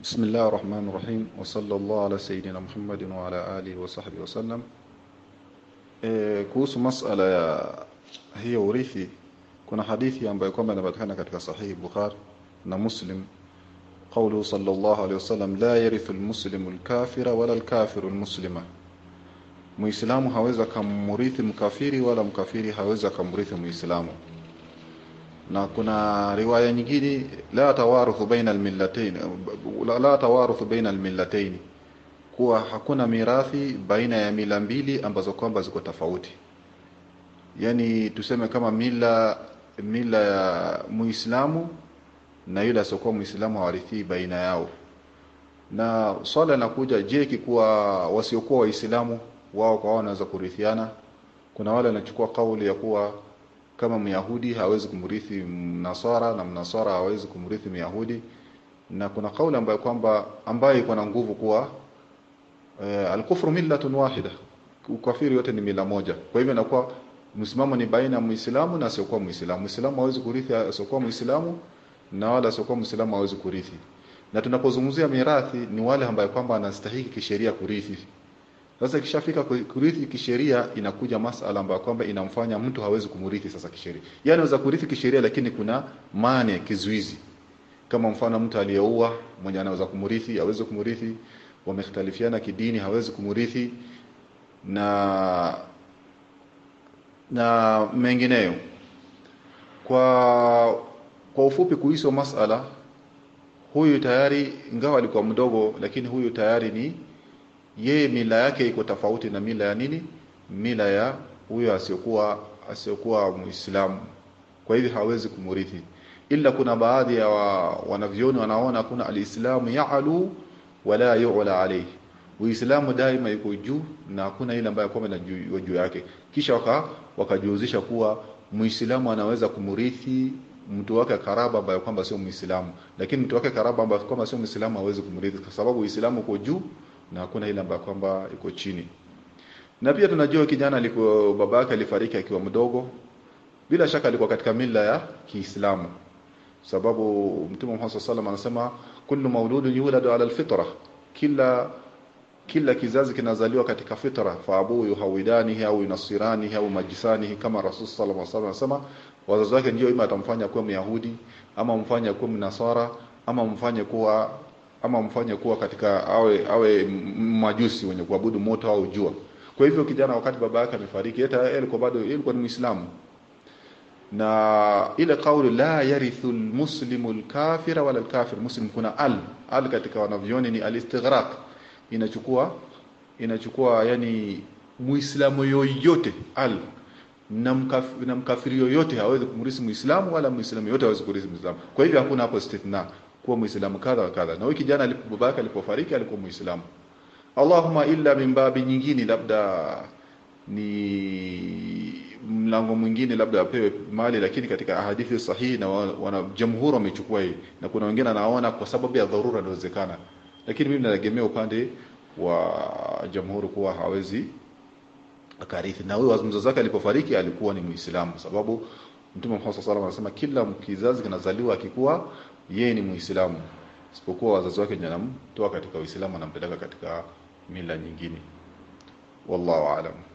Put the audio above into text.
بسم الله الرحمن الرحيم وصلى الله على سيدنا محمد وعلى آله وصحبه وسلم. Kuhusu masala ya hiyo urithi, kuna hadithi ambayo kwamba inapatikana katika sahihi Bukhari na Muslim, qawlu sallallahu alayhi wasallam, la yarithu almuslimu alkafira wala alkafiru almuslima, muislamu haweza kumrithi mkafiri wala mkafiri haweza kumrithi muislamu. Na kuna riwaya nyingine, la tawaruthu baina almillatayn, la tawaruthu baina almillatayn, kuwa hakuna mirathi baina ya mila mbili ambazo kwamba ziko tofauti. Yani tuseme kama mila ya muislamu na yule asiokuwa muislamu hawarithi baina yao. Na swala linakuja, je, kikuwa wasiokuwa waislamu wao kwa wao wanaweza kurithiana? Kuna wale wanachukua kauli ya kuwa kama Myahudi hawezi kumrithi Mnasara na Mnasara hawezi kumrithi Myahudi, na kuna kauli ambayo iko na nguvu kuwa al-kufru millatun wahida, ukafiri yote ni mila moja. Kwa hivyo inakuwa msimamo ni baina ya Muislamu na asiokuwa Muislamu. Muislamu hawezi kurithi asiokuwa Muislamu na wala asiokuwa Muislamu hawezi kurithi. Na tunapozungumzia mirathi ni wale ambao kwamba anastahili kisheria kurithi. Sasa kishafika kurithi kisheria, inakuja masala ambayo kwamba inamfanya mtu hawezi kumrithi sasa kisheria. Yani anaweza kurithi kisheria lakini kuna maana kizuizi. Kama mfano mtu aliyeua, mmoja anaweza kumrithi, hawezi kumrithi, wamekhtalifiana kidini, hawezi kumrithi, na mengineyo. Kwa ufupi kuhusu masala, huyu tayari ingawa alikuwa mdogo, lakini huyu tayari ni yeye mila yake iko tofauti na mila ya nini? Mila ya huyo asiokuwa Muislamu. Kwa hivyo hawezi kumrithi. Ila kuna baadhi ya wanavyoni wanaona kuna alislamu ya'lu wala yu'la alayhi. Uislamu daima yuko juu na hakuna ile ambayo kwamba juu yake. Kisha wakajuzisha kuwa Muislamu anaweza kumrithi mtu wake karaba ambaye kwamba sio Muislamu, lakini mtu wake karaba ambaye kwamba sio Muislamu hawezi kumrithi kwa sababu Uislamu uko juu na hakuna ile ambayo kwamba iko chini. Na pia tunajua kijana babake alifariki akiwa mdogo, bila shaka alikuwa katika mila ya Kiislamu, sababu Mtume Muhammad sallallahu alaihi wasallam anasema kullu mauludun yuladu ala alfitra, kila kizazi kinazaliwa katika fitra, fa abu yuhawidanihi au yunasiranihi au majisanihi, kama Rasul sallallahu alaihi wasallam anasema wazazi wake ndio ima atamfanya kuwa Myahudi ama mfanye kuwa Mnasara ama mfanye kuwa katika awe majusi wenye kuabudu moto au jua. Kwa hivyo kijana wakati baba yake amefariki, alikuwa ni Muislamu. Na ile kauli la yarithu almuslimu alkafira wala alkafir muslim, kuna al katika wanavyoni ni alistighraq, inachukua yani Muislamu yoyote na mkafiri yoyote hawezi kumrithi Muislamu wala Muislamu yote hawezi kumrithi Muislamu. Kwa hivyo hakuna hapo istithna kuwa Muislamu kadha wa kadha. Na huyu kijana babake alipofariki alikuwa Muislamu. Allahumma illa min babi nyingine, labda ni mlango mwingine, labda apewe mali, lakini katika hadithi sahihi na wana jamhuri wamechukua hii, na kuna wengine anaona kwa sababu ya dharura inawezekana, lakini mimi nategemea upande wa jamhuri kuwa hawezi akarithi. Na huyo mzazi wake alipofariki alikuwa ni Muislamu, sababu Mtume Muhammad sallallahu alaihi wasallam anasema kila kizazi kinazaliwa akikuwa yeye ni Muislamu, isipokuwa wazazi wake ndio wanamtoa katika Uislamu na anampeleka katika mila nyingine. Wallahu aalam.